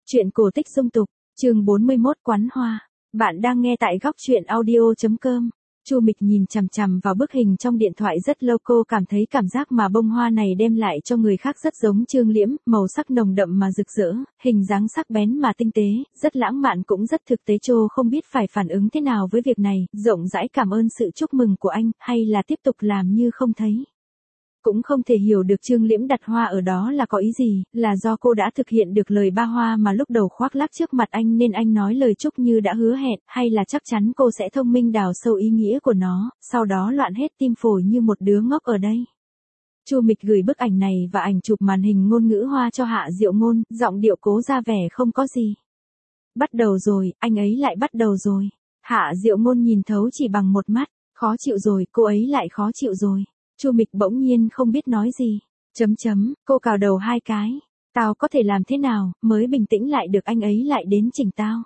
Chuyện cổ tích dung tục, chương 41 Quán hoa. Bạn đang nghe tại góc chuyện audio.com. Chu Mịch nhìn chằm chằm vào bức hình trong điện thoại rất lâu, cô cảm thấy cảm giác mà bông hoa này đem lại cho người khác rất giống Trương Liễm, màu sắc nồng đậm mà rực rỡ, hình dáng sắc bén mà tinh tế, rất lãng mạn cũng rất thực tế. Cô không biết phải phản ứng thế nào với việc này, rộng rãi cảm ơn sự chúc mừng của anh, hay là tiếp tục làm như không thấy. Cũng không thể hiểu được Trương Liễm đặt hoa ở đó là có ý gì, là do cô đã thực hiện được lời ba hoa mà lúc đầu khoác lác trước mặt anh nên anh nói lời chúc như đã hứa hẹn, hay là chắc chắn cô sẽ thông minh đào sâu ý nghĩa của nó, sau đó loạn hết tim phổi như một đứa ngốc ở đây. Chu Mịch gửi bức ảnh này và ảnh chụp màn hình ngôn ngữ hoa cho Hạ Diệu Ngôn, giọng điệu cố ra vẻ không có gì. Bắt đầu rồi, anh ấy lại bắt đầu rồi. Hạ Diệu Ngôn nhìn thấu chỉ bằng một mắt, khó chịu rồi, cô ấy lại khó chịu rồi. Chu Mịch bỗng nhiên không biết nói gì. Cô cào đầu hai cái. Tao có thể làm thế nào, mới bình tĩnh lại được anh ấy lại đến chỉnh tao.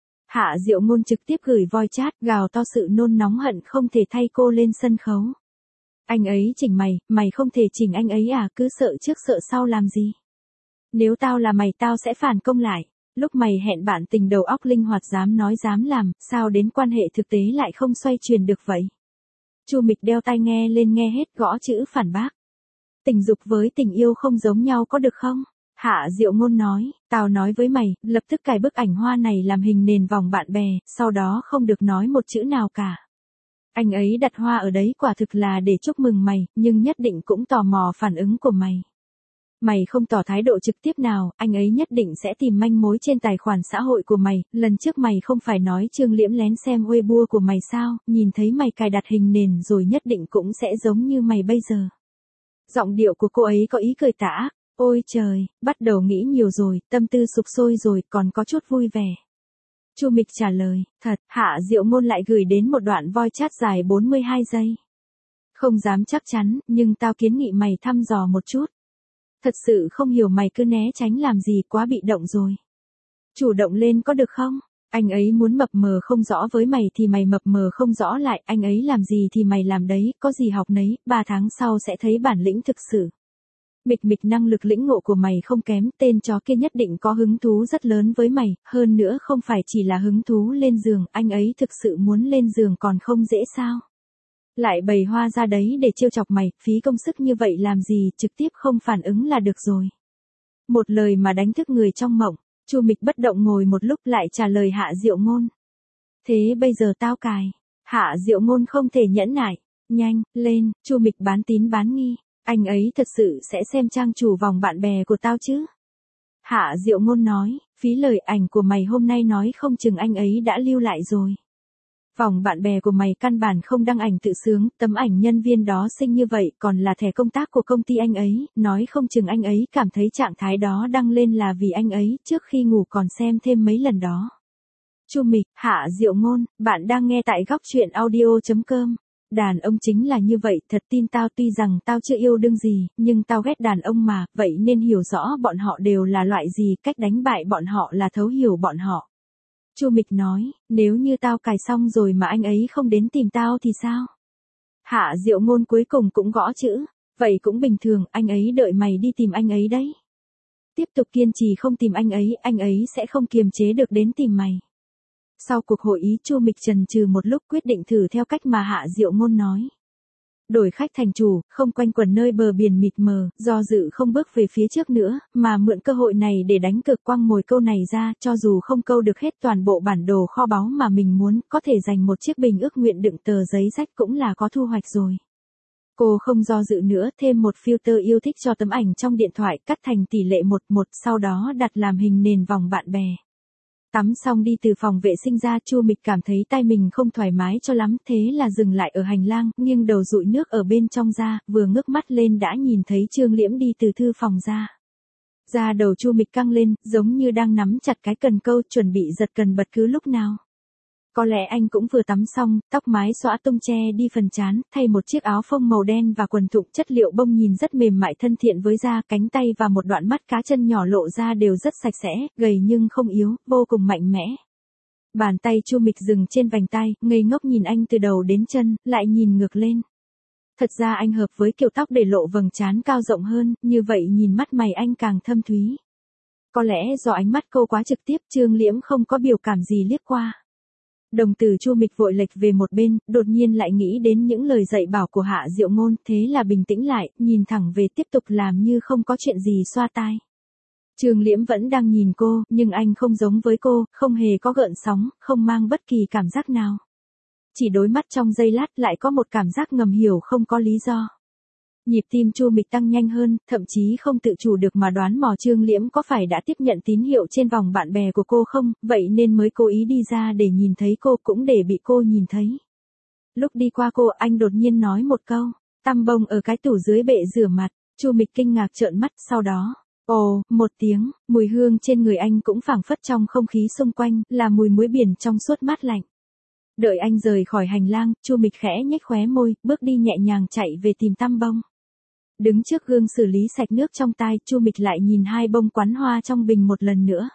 Hạ Diệu Ngôn trực tiếp gửi voice chat, gào to sự nôn nóng hận không thể thay cô lên sân khấu. Anh ấy chỉnh mày không thể chỉnh anh ấy à, cứ sợ trước sợ sau làm gì. Nếu tao là mày tao sẽ phản công lại. Lúc mày hẹn bạn tình đầu óc linh hoạt dám nói dám làm, sao đến quan hệ thực tế lại không xoay chuyển được vậy? Chu Mịch đeo tai nghe lên nghe hết gõ chữ phản bác. Tình dục với tình yêu không giống nhau có được không? Hạ Diệu Ngôn nói, tao nói với mày, lập tức cài bức ảnh hoa này làm hình nền vòng bạn bè, sau đó không được nói một chữ nào cả. Anh ấy đặt hoa ở đấy quả thực là để chúc mừng mày, nhưng nhất định cũng tò mò phản ứng của mày. Mày không tỏ thái độ trực tiếp nào, anh ấy nhất định sẽ tìm manh mối trên tài khoản xã hội của mày, lần trước mày không phải nói Trương Liễm lén xem Weibo của mày sao, nhìn thấy mày cài đặt hình nền rồi nhất định cũng sẽ giống như mày bây giờ. Giọng điệu của cô ấy có ý cười tả, ôi trời, bắt đầu nghĩ nhiều rồi, tâm tư sục sôi rồi, còn có chút vui vẻ. Chu Mịch trả lời, thật. Hạ Diệu Ngôn lại gửi đến một đoạn voice chat dài 42 giây. Không dám chắc chắn, nhưng tao kiến nghị mày thăm dò một chút. Thật sự không hiểu mày cứ né tránh làm gì, quá bị động rồi. Chủ động lên có được không? Anh ấy muốn mập mờ không rõ với mày thì mày mập mờ không rõ lại, anh ấy làm gì thì mày làm đấy, có gì học nấy, 3 tháng sau sẽ thấy bản lĩnh thực sự. Mịch năng lực lĩnh ngộ của mày không kém, tên chó kia nhất định có hứng thú rất lớn với mày, hơn nữa không phải chỉ là hứng thú lên giường, anh ấy thực sự muốn lên giường còn không dễ sao? Lại bày hoa ra đấy để trêu chọc mày, phí công sức như vậy làm gì, trực tiếp không phản ứng là được rồi. Một lời mà đánh thức người trong mộng. Chu Mịch bất động ngồi một lúc lại trả lời Hạ Diệu Ngôn. Thế bây giờ tao cài. Hạ Diệu Ngôn không thể nhẫn nại. Nhanh, lên, Chu Mịch bán tín bán nghi. Anh ấy thật sự sẽ xem trang chủ vòng bạn bè của tao chứ? Hạ Diệu Ngôn nói, phí lời, ảnh của mày hôm nay nói không chừng anh ấy đã lưu lại rồi. Vòng bạn bè của mày căn bản không đăng ảnh tự sướng, tấm ảnh nhân viên đó xinh như vậy còn là thẻ công tác của công ty anh ấy, nói không chừng anh ấy cảm thấy trạng thái đó đăng lên là vì anh ấy trước khi ngủ còn xem thêm mấy lần đó. Chu Mịch, Hạ Diệu Ngôn, bạn đang nghe tại góc chuyện audio.com. Đàn ông chính là như vậy, thật tin tao, tuy rằng tao chưa yêu đương gì, nhưng tao ghét đàn ông mà, vậy nên hiểu rõ bọn họ đều là loại gì, cách đánh bại bọn họ là thấu hiểu bọn họ. Chu Mịch nói, nếu như tao cài xong rồi mà anh ấy không đến tìm tao thì sao? Hạ Diệu Ngôn cuối cùng cũng gõ chữ, vậy cũng bình thường, anh ấy đợi mày đi tìm anh ấy đấy. Tiếp tục kiên trì không tìm anh ấy sẽ không kiềm chế được đến tìm mày. Sau cuộc hội ý, Chu Mịch chần chừ một lúc quyết định thử theo cách mà Hạ Diệu Ngôn nói. Đổi khách thành chủ, không quanh quẩn nơi bờ biển mịt mờ, do dự không bước về phía trước nữa, mà mượn cơ hội này để đánh cược quăng mồi câu này ra, cho dù không câu được hết toàn bộ bản đồ kho báu mà mình muốn, có thể dành một chiếc bình ước nguyện đựng tờ giấy rách cũng là có thu hoạch rồi. Cô không do dự nữa, thêm một filter yêu thích cho tấm ảnh trong điện thoại, cắt thành tỷ lệ 1:1, sau đó đặt làm hình nền vòng bạn bè. Tắm xong đi từ phòng vệ sinh ra, Chu Mịch cảm thấy tay mình không thoải mái cho lắm, thế là dừng lại ở hành lang, nghiêng đầu dụi nước ở bên trong ra, vừa ngước mắt lên đã nhìn thấy Trương Liễm đi từ thư phòng ra. Da đầu Chu Mịch căng lên, giống như đang nắm chặt cái cần câu, chuẩn bị giật cần bất cứ lúc nào. Có lẽ anh cũng vừa tắm xong, tóc mái xõa tung che đi phần trán, thay một chiếc áo phông màu đen và quần thụng chất liệu bông nhìn rất mềm mại thân thiện với da, cánh tay và một đoạn mắt cá chân nhỏ lộ ra đều rất sạch sẽ, gầy nhưng không yếu, vô cùng mạnh mẽ. Bàn tay Chu Mịch dừng trên vành tay, ngây ngốc nhìn anh từ đầu đến chân, lại nhìn ngược lên. Thật ra anh hợp với kiểu tóc để lộ vầng trán cao rộng hơn, như vậy nhìn mắt mày anh càng thâm thúy. Có lẽ do ánh mắt cô quá trực tiếp, Trương Liễm không có biểu cảm gì liếc qua. Đồng tử Chu Mịch vội lệch về một bên, đột nhiên lại nghĩ đến những lời dạy bảo của Hạ Diệu Ngôn, thế là bình tĩnh lại, nhìn thẳng về tiếp tục làm như không có chuyện gì xoa tai. Trương Liễm vẫn đang nhìn cô, nhưng anh không giống với cô, không hề có gợn sóng, không mang bất kỳ cảm giác nào. Chỉ đối mắt trong giây lát lại có một cảm giác ngầm hiểu không có lý do. Nhịp tim Chu Mịch tăng nhanh hơn, thậm chí không tự chủ được mà đoán mò Trương Liễm có phải đã tiếp nhận tín hiệu trên vòng bạn bè của cô không, vậy nên mới cố ý đi ra để nhìn thấy cô cũng để bị cô nhìn thấy. Lúc đi qua cô anh đột nhiên nói một câu, tăm bông ở cái tủ dưới bệ rửa mặt, Chu Mịch kinh ngạc trợn mắt, sau đó, ồ, một tiếng, mùi hương trên người anh cũng phảng phất trong không khí xung quanh, là mùi muối biển trong suốt mát lạnh. Đợi anh rời khỏi hành lang, Chu Mịch khẽ nhếch khóe môi, bước đi nhẹ nhàng chạy về tìm tăm bông. Đứng trước gương xử lý sạch nước trong tai, Chu Mịch lại nhìn hai bông quắn hoa trong bình một lần nữa.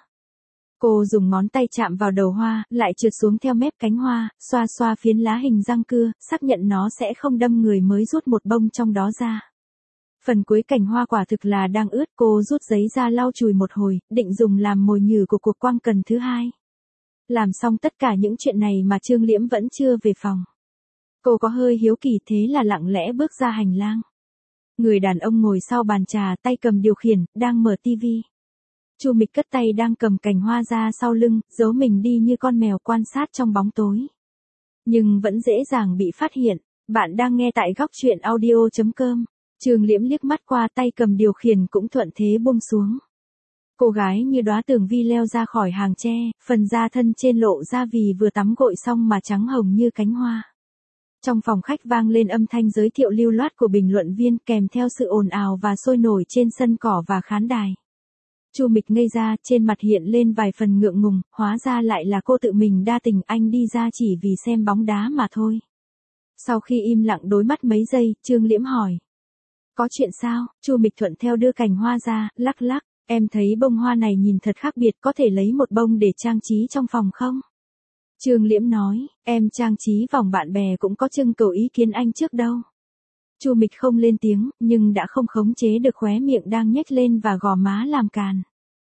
Cô dùng ngón tay chạm vào đầu hoa, lại trượt xuống theo mép cánh hoa, xoa xoa phiến lá hình răng cưa, xác nhận nó sẽ không đâm người mới rút một bông trong đó ra. Phần cuối cành hoa quả thực là đang ướt, cô rút giấy ra lau chùi một hồi, định dùng làm mồi nhử của cuộc quang cần thứ hai. Làm xong tất cả những chuyện này mà Trương Liễm vẫn chưa về phòng. Cô có hơi hiếu kỳ thế là lặng lẽ bước ra hành lang. Người đàn ông ngồi sau bàn trà, tay cầm điều khiển, đang mở tivi. Chu Mịch cất tay đang cầm cành hoa ra sau lưng, giấu mình đi như con mèo quan sát trong bóng tối. Nhưng vẫn dễ dàng bị phát hiện. Bạn đang nghe tại góc truyện audio.com. Trương Liễm liếc mắt qua, tay cầm điều khiển cũng thuận thế buông xuống. Cô gái như đóa tường vi leo ra khỏi hàng tre, phần da thân trên lộ ra vì vừa tắm gội xong mà trắng hồng như cánh hoa. Trong phòng khách vang lên âm thanh giới thiệu lưu loát của bình luận viên, kèm theo sự ồn ào và sôi nổi trên sân cỏ và khán đài. Chu Mịch ngây ra, trên mặt hiện lên vài phần ngượng ngùng, hóa ra lại là cô tự mình đa tình, anh đi ra chỉ vì xem bóng đá mà thôi. Sau khi im lặng đối mắt mấy giây, Trương Liễm hỏi. Có chuyện sao? Chu Mịch thuận theo đưa cành hoa ra, lắc lắc, em thấy bông hoa này nhìn thật khác biệt, có thể lấy một bông để trang trí trong phòng không? Trương Liễm nói, em trang trí vòng bạn bè cũng có trưng cầu ý kiến anh trước đâu. Chu Mịch không lên tiếng, nhưng đã không khống chế được khóe miệng đang nhếch lên và gò má làm càn.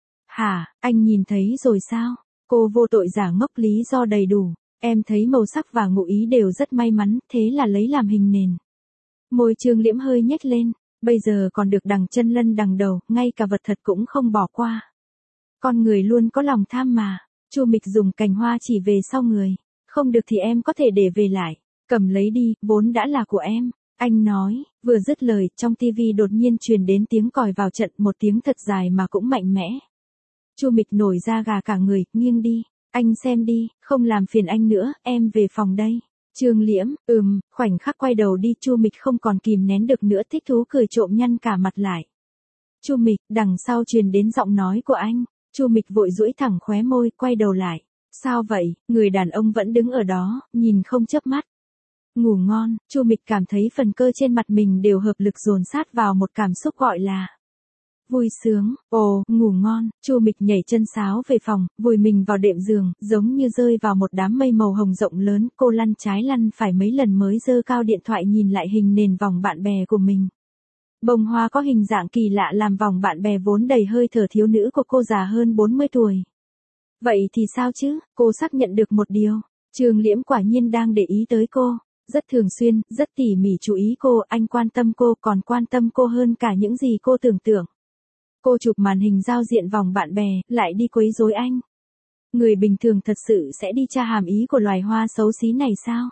Hả, anh nhìn thấy rồi sao? Cô vô tội giả ngốc, lý do đầy đủ. Em thấy màu sắc và ngụ ý đều rất may mắn, thế là lấy làm hình nền. Môi Trương Liễm hơi nhếch lên, bây giờ còn được đằng chân lân đằng đầu, ngay cả vật thật cũng không bỏ qua. Con người luôn có lòng tham mà. Chu Mịch dùng cành hoa chỉ về sau người. Không được thì em có thể để về lại. Cầm lấy đi, vốn đã là của em. Anh nói, vừa dứt lời, trong tivi đột nhiên truyền đến tiếng còi vào trận, một tiếng thật dài mà cũng mạnh mẽ. Chu Mịch nổi da gà cả người, nghiêng đi. Anh xem đi, không làm phiền anh nữa, em về phòng đây. Trương Liễm, khoảnh khắc quay đầu đi, Chu Mịch không còn kìm nén được nữa, thích thú cười trộm nhăn cả mặt lại. Chu Mịch, đằng sau truyền đến giọng nói của anh. Chu Mịch vội duỗi thẳng khóe môi, quay đầu lại. Sao vậy? Người đàn ông vẫn đứng ở đó, nhìn không chớp mắt. Ngủ ngon. Chu Mịch cảm thấy phần cơ trên mặt mình đều hợp lực dồn sát vào một cảm xúc gọi là vui sướng. Ồ, ngủ ngon. Chu Mịch nhảy chân sáo về phòng, vùi mình vào đệm giường, giống như rơi vào một đám mây màu hồng rộng lớn. Cô lăn trái lăn phải mấy lần mới giơ cao điện thoại nhìn lại hình nền vòng bạn bè của mình. Bông hoa có hình dạng kỳ lạ làm vòng bạn bè vốn đầy hơi thở thiếu nữ của cô già hơn 40 tuổi. Vậy thì sao chứ? Cô xác nhận được một điều. Trương Liễm quả nhiên đang để ý tới cô. Rất thường xuyên, rất tỉ mỉ chú ý cô, anh quan tâm cô, còn quan tâm cô hơn cả những gì cô tưởng tượng. Cô chụp màn hình giao diện vòng bạn bè, lại đi quấy rối anh. Người bình thường thật sự sẽ đi tra hàm ý của loài hoa xấu xí này sao?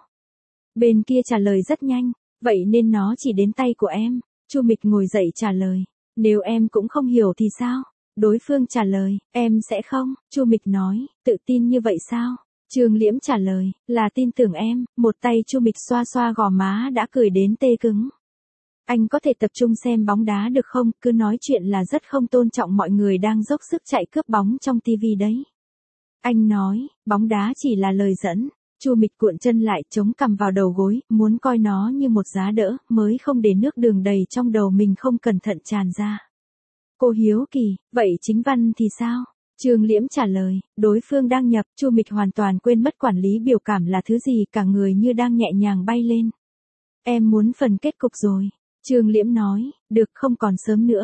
Bên kia trả lời rất nhanh, vậy nên nó chỉ đến tay của em. Chu Mịch ngồi dậy trả lời, nếu em cũng không hiểu thì sao? Đối phương trả lời, em sẽ không. Chu Mịch nói, tự tin như vậy sao? Trương Liễm trả lời, là tin tưởng em. Một tay Chu Mịch xoa xoa gò má đã cười đến tê cứng. Anh có thể tập trung xem bóng đá được không? Cứ nói chuyện là rất không tôn trọng mọi người đang dốc sức chạy cướp bóng trong tivi đấy. Anh nói, bóng đá chỉ là lời dẫn. Chu Mịch cuộn chân lại, chống cằm vào đầu gối, muốn coi nó như một giá đỡ, mới không để nước đường đầy trong đầu mình không cẩn thận tràn ra. Cô hiếu kỳ, vậy chính văn thì sao? Trương Liễm trả lời, đối phương đang nhập. Chu Mịch hoàn toàn quên mất quản lý biểu cảm là thứ gì, cả người như đang nhẹ nhàng bay lên. Em muốn phần kết cục rồi. Trương Liễm nói, được, không còn sớm nữa.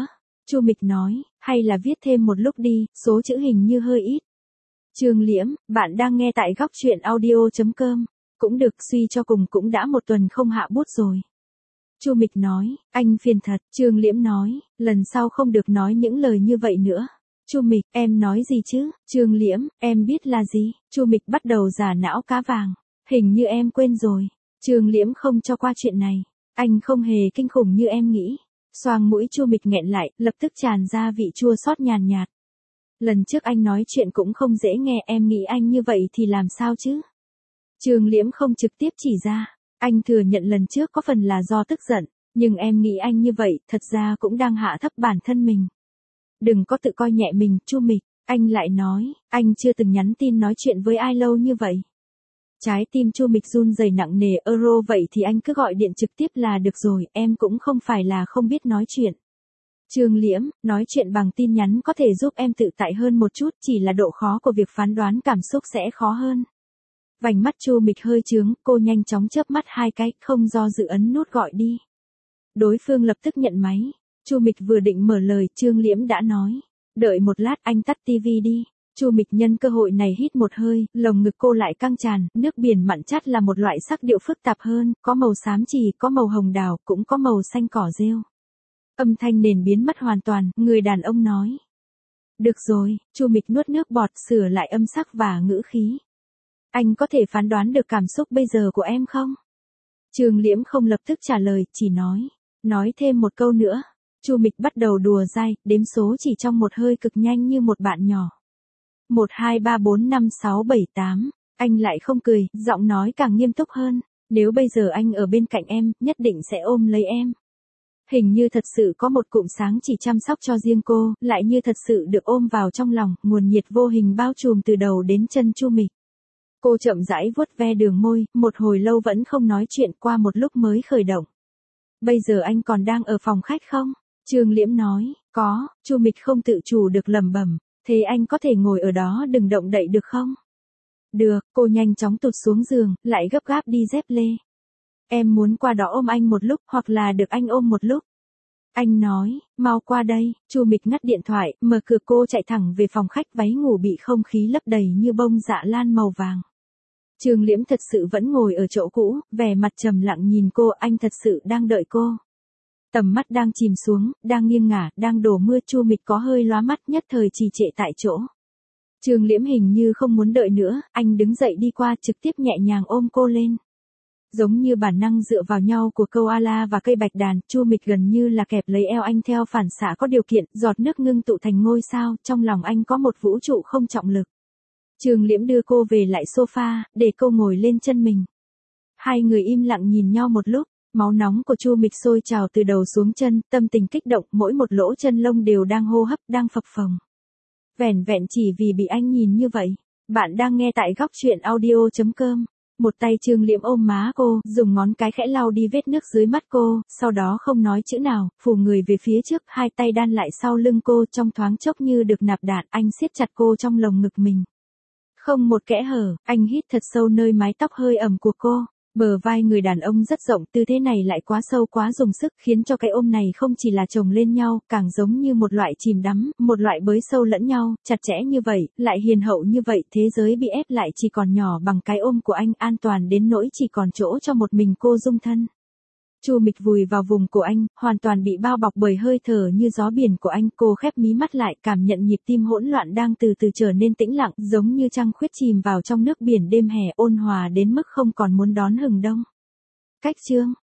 Chu Mịch nói, hay là viết thêm một lúc đi, số chữ hình như hơi ít. Trương Liễm, bạn đang nghe tại góc truyện audio.com. Cũng được, suy cho cùng cũng đã một tuần không hạ bút rồi. Chu Mịch nói, anh phiền thật. Trương Liễm nói, lần sau không được nói những lời như vậy nữa. Chu Mịch, em nói gì chứ? Trương Liễm, em biết là gì? Chu Mịch bắt đầu giả não cá vàng. Hình như em quên rồi. Trương Liễm không cho qua chuyện này. Anh không hề kinh khủng như em nghĩ. Xoang mũi Chu Mịch nghẹn lại, lập tức tràn ra vị chua xót nhàn nhạt. Lần trước anh nói chuyện cũng không dễ nghe, em nghĩ anh như vậy thì làm sao chứ? Trương Liễm không trực tiếp chỉ ra. Anh thừa nhận lần trước có phần là do tức giận, nhưng em nghĩ anh như vậy, thật ra cũng đang hạ thấp bản thân mình. Đừng có tự coi nhẹ mình, Chu Mịch. Anh lại nói, anh chưa từng nhắn tin nói chuyện với ai lâu như vậy. Trái tim Chu Mịch run rẩy nặng nề. Vậy thì anh cứ gọi điện trực tiếp là được rồi, em cũng không phải là không biết nói chuyện. Trương Liễm, nói chuyện bằng tin nhắn có thể giúp em tự tại hơn một chút, chỉ là độ khó của việc phán đoán cảm xúc sẽ khó hơn. Vành mắt Chu Mịch hơi chướng, cô nhanh chóng chớp mắt 2 cái, không do dự ấn nút gọi đi. Đối phương lập tức nhận máy. Chu Mịch vừa định mở lời, Trương Liễm đã nói, đợi một lát, anh tắt tivi đi. Chu Mịch nhân cơ hội này hít một hơi, lồng ngực cô lại căng tràn. Nước biển mặn chát là một loại sắc điệu phức tạp hơn, có màu xám chì, có màu hồng đào, cũng có màu xanh cỏ rêu. Âm thanh nền biến mất hoàn toàn, người đàn ông nói. Được rồi. Chu Mịch nuốt nước bọt, sửa lại âm sắc và ngữ khí. Anh có thể phán đoán được cảm xúc bây giờ của em không? Trương Liễm không lập tức trả lời, chỉ nói thêm một câu nữa. Chu Mịch bắt đầu đùa dai, đếm số chỉ trong một hơi cực nhanh như một bạn nhỏ. 1, 2, 3, 4, 5, 6, 7, 8. Anh lại không cười, giọng nói càng nghiêm túc hơn. Nếu bây giờ anh ở bên cạnh em, nhất định sẽ ôm lấy em. Hình như thật sự có một cụm sáng chỉ chăm sóc cho riêng cô, lại như thật sự được ôm vào trong lòng, nguồn nhiệt vô hình bao trùm từ đầu đến chân Chu Mịch. Cô chậm rãi vuốt ve đường môi, một hồi lâu vẫn không nói chuyện, qua một lúc mới khởi động. Bây giờ anh còn đang ở phòng khách không? Trương Liễm nói, có. Chu Mịch không tự chủ được lẩm bẩm, thế anh có thể ngồi ở đó đừng động đậy được không? Được. Cô nhanh chóng tụt xuống giường, lại gấp gáp đi dép lê. Em muốn qua đó ôm anh một lúc, hoặc là được anh ôm một lúc. Anh nói, mau qua đây. Chu Mịch ngắt điện thoại, mở cửa, cô chạy thẳng về phòng khách, váy ngủ bị không khí lấp đầy như bông dạ lan màu vàng. Trương Liễm thật sự vẫn ngồi ở chỗ cũ, vẻ mặt trầm lặng nhìn cô, anh thật sự đang đợi cô. Tầm mắt đang chìm xuống, đang nghiêng ngả, đang đổ mưa. Chu Mịch có hơi lóa mắt, nhất thời trì trệ tại chỗ. Trương Liễm hình như không muốn đợi nữa, anh đứng dậy đi qua, trực tiếp nhẹ nhàng ôm cô lên. Giống như bản năng dựa vào nhau của koala và cây bạch đàn, Chu Mịch gần như là kẹp lấy eo anh theo phản xạ có điều kiện, giọt nước ngưng tụ thành ngôi sao, trong lòng anh có một vũ trụ không trọng lực. Trương Liễm đưa cô về lại sofa, để cô ngồi lên chân mình. Hai người im lặng nhìn nhau một lúc, máu nóng của Chu Mịch sôi trào từ đầu xuống chân, tâm tình kích động, mỗi một lỗ chân lông đều đang hô hấp, đang phập phồng. Vẻn vẹn chỉ vì bị anh nhìn như vậy. Bạn đang nghe tại góc truyện audio.com. Một tay Trương Liễm ôm má cô, dùng ngón cái khẽ lau đi vết nước dưới mắt cô, sau đó không nói chữ nào, phủ người về phía trước, hai tay đan lại sau lưng cô, trong thoáng chốc như được nạp đạn, anh siết chặt cô trong lồng ngực mình. Không một kẽ hở, anh hít thật sâu nơi mái tóc hơi ẩm của cô. Bờ vai người đàn ông rất rộng, tư thế này lại quá sâu quá dùng sức, khiến cho cái ôm này không chỉ là chồng lên nhau, càng giống như một loại chìm đắm, một loại bới sâu lẫn nhau, chặt chẽ như vậy, lại hiền hậu như vậy, thế giới bị ép lại chỉ còn nhỏ bằng cái ôm của anh, an toàn đến nỗi chỉ còn chỗ cho một mình cô dung thân. Chu Mịch vùi vào vùng của anh, hoàn toàn bị bao bọc bởi hơi thở như gió biển của anh, cô khép mí mắt lại, cảm nhận nhịp tim hỗn loạn đang từ từ trở nên tĩnh lặng, giống như trăng khuyết chìm vào trong nước biển đêm hè, ôn hòa đến mức không còn muốn đón hừng đông. Cách chương